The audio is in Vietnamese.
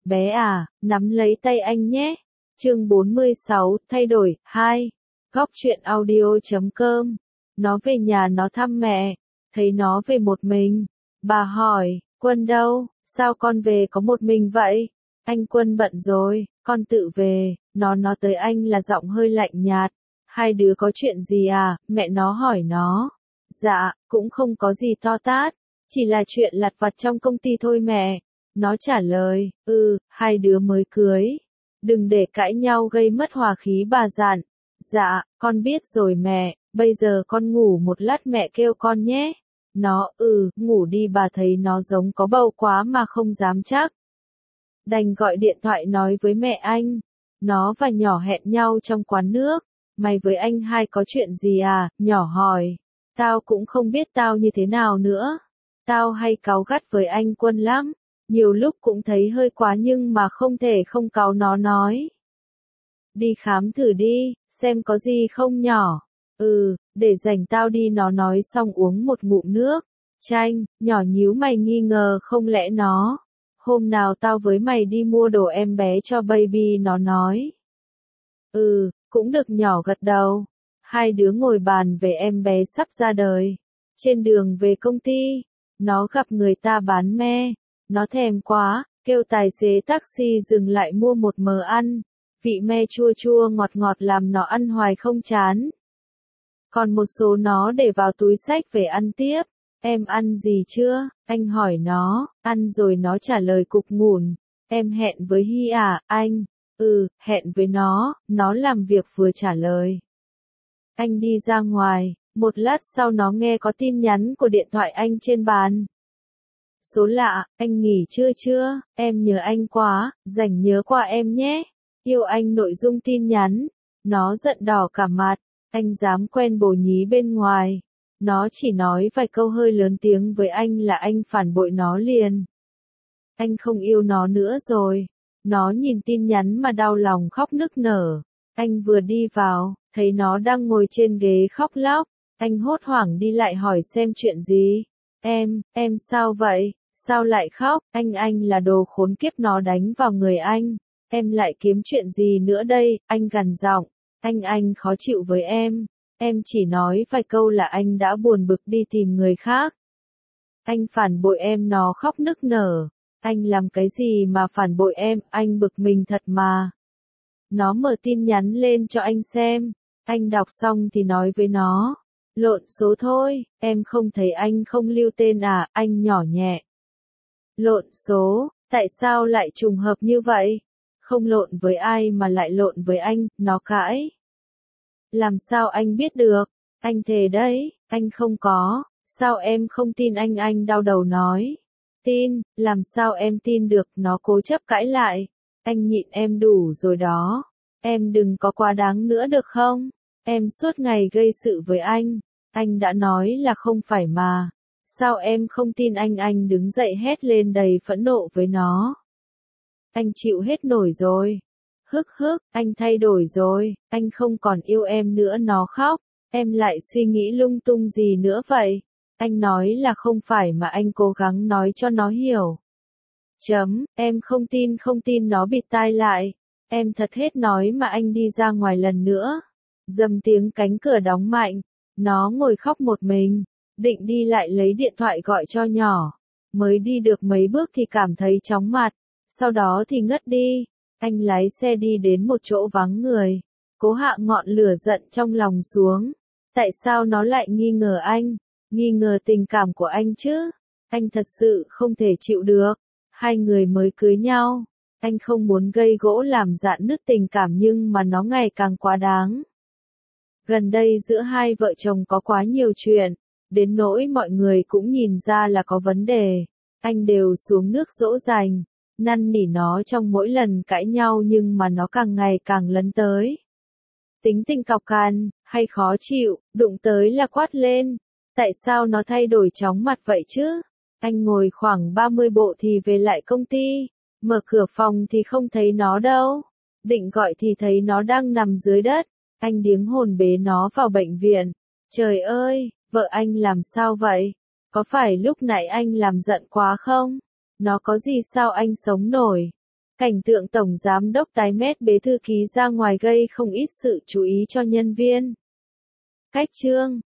bé à, nắm lấy tay anh nhé. Chương 46, thay đổi, 2. Góc truyện audio.com. Nó về nhà nó thăm mẹ, thấy nó về một mình. Bà hỏi, Quân đâu, sao con về có một mình vậy? Anh Quân bận rồi, con tự về. Nó tới anh là giọng hơi lạnh nhạt. Hai đứa có chuyện gì à? Mẹ nó hỏi nó. Dạ, cũng không có gì to tát, chỉ là chuyện lặt vặt trong công ty thôi mẹ. Nó trả lời, hai đứa mới cưới. Đừng để cãi nhau gây mất hòa khí bà dặn. Dạ, con biết rồi mẹ, bây giờ con ngủ một lát mẹ kêu con nhé. Nó, ngủ đi bà thấy nó giống có bầu quá mà không dám chắc. Đành gọi điện thoại nói với mẹ anh. Nó và nhỏ hẹn nhau trong quán nước. Mày với anh hai có chuyện gì à? Nhỏ hỏi. Tao cũng không biết tao như thế nào nữa. Tao hay cáu gắt với anh Quân lắm. Nhiều lúc cũng thấy hơi quá nhưng mà không thể không cáu. Nó nói. Đi khám thử đi, xem có gì không nhỏ. Để rảnh tao đi. Nó nói xong uống một ngụm nước. Chanh, nhỏ nhíu mày nghi ngờ không lẽ nó. Hôm nào tao với mày đi mua đồ em bé cho baby. Nó nói. Cũng được nhỏ gật đầu. Hai đứa ngồi bàn về em bé sắp ra đời. Trên đường về công ty, nó gặp người ta bán me. Nó thèm quá, kêu tài xế taxi dừng lại mua một mớ ăn. Vị me chua chua ngọt ngọt làm nó ăn hoài không chán. Còn một số nó để vào túi xách về ăn tiếp. Em ăn gì chưa? Anh hỏi nó. Ăn rồi. Nó trả lời cục ngủn. Em hẹn với Hy à, anh? Hẹn với nó làm việc vừa trả lời. Anh đi ra ngoài, một lát sau nó nghe có tin nhắn của điện thoại anh trên bàn. Số lạ, anh nghỉ trưa chưa? Em nhớ anh quá, rảnh nhớ qua em nhé. Yêu anh. Nội dung tin nhắn. Nó giận đỏ cả mặt, anh dám quen bồ nhí bên ngoài. Nó chỉ nói vài câu hơi lớn tiếng với anh là anh phản bội nó liền. Anh không yêu nó nữa rồi. Nó nhìn tin nhắn mà đau lòng khóc nức nở. Anh vừa đi vào, thấy nó đang ngồi trên ghế khóc lóc. Anh hốt hoảng đi lại hỏi xem chuyện gì. Em sao vậy? Sao lại khóc? Anh là đồ khốn kiếp. Nó đánh vào người anh. Em lại kiếm chuyện gì nữa đây? Anh gằn giọng. Anh khó chịu với em. Em chỉ nói vài câu là anh đã buồn bực đi tìm người khác. Anh phản bội em. Nó khóc nức nở. Anh làm cái gì mà phản bội em? Anh bực mình thật mà. Nó mở tin nhắn lên cho anh xem. Anh đọc xong thì nói với nó. Lộn số thôi, em không thấy anh không lưu tên à? Anh nhỏ nhẹ. Lộn số, tại sao lại trùng hợp như vậy? Không lộn với ai mà lại lộn với anh? Nó cãi. Làm sao anh biết được? Anh thề đấy, anh không có. Sao em không tin anh? Anh đau đầu nói. Tin, làm sao em tin được? Nó cố chấp cãi lại. Anh nhịn em đủ rồi đó. Em đừng có quá đáng nữa được không? Em suốt ngày gây sự với anh. Anh đã nói là không phải mà. Sao em không tin anh? Anh đứng dậy hét lên đầy phẫn nộ với nó. Anh chịu hết nổi rồi. Anh thay đổi rồi. Anh không còn yêu em nữa. Nó khóc. Em lại suy nghĩ lung tung gì nữa vậy? Anh nói là không phải mà anh cố gắng nói cho nó hiểu. Em không tin. Nó bịt tai lại. Em thật hết nói mà. Anh đi ra ngoài lần nữa. Dầm tiếng cánh cửa đóng mạnh. Nó ngồi khóc một mình. Định đi lại lấy điện thoại gọi cho nhỏ. Mới đi được mấy bước thì cảm thấy chóng mặt. Sau đó thì ngất đi. Anh lái xe đi đến một chỗ vắng người. Cố hạ ngọn lửa giận trong lòng xuống. Tại sao nó lại nghi ngờ anh? Nghi ngờ tình cảm của anh chứ? Anh thật sự không thể chịu được. Hai người mới cưới nhau. Anh không muốn gây gỗ làm rạn nứt tình cảm nhưng mà nó ngày càng quá đáng. Gần đây giữa hai vợ chồng có quá nhiều chuyện. Đến nỗi mọi người cũng nhìn ra là có vấn đề. Anh đều xuống nước dỗ dành. Năn nỉ nó trong mỗi lần cãi nhau nhưng mà nó càng ngày càng lấn tới. Tính tình cọc cằn, hay khó chịu, đụng tới là quát lên. Tại sao nó thay đổi chóng mặt vậy chứ? Anh ngồi khoảng 30 bộ thì về lại công ty. Mở cửa phòng thì không thấy nó đâu. Định gọi thì thấy nó đang nằm dưới đất. Anh điếng hồn bế nó vào bệnh viện. Trời ơi, vợ anh làm sao vậy? Có phải lúc nãy anh làm giận quá không? Nó có gì sao anh sống nổi? Cảnh tượng tổng giám đốc tái mét bế thư ký ra ngoài gây không ít sự chú ý cho nhân viên. Cách chương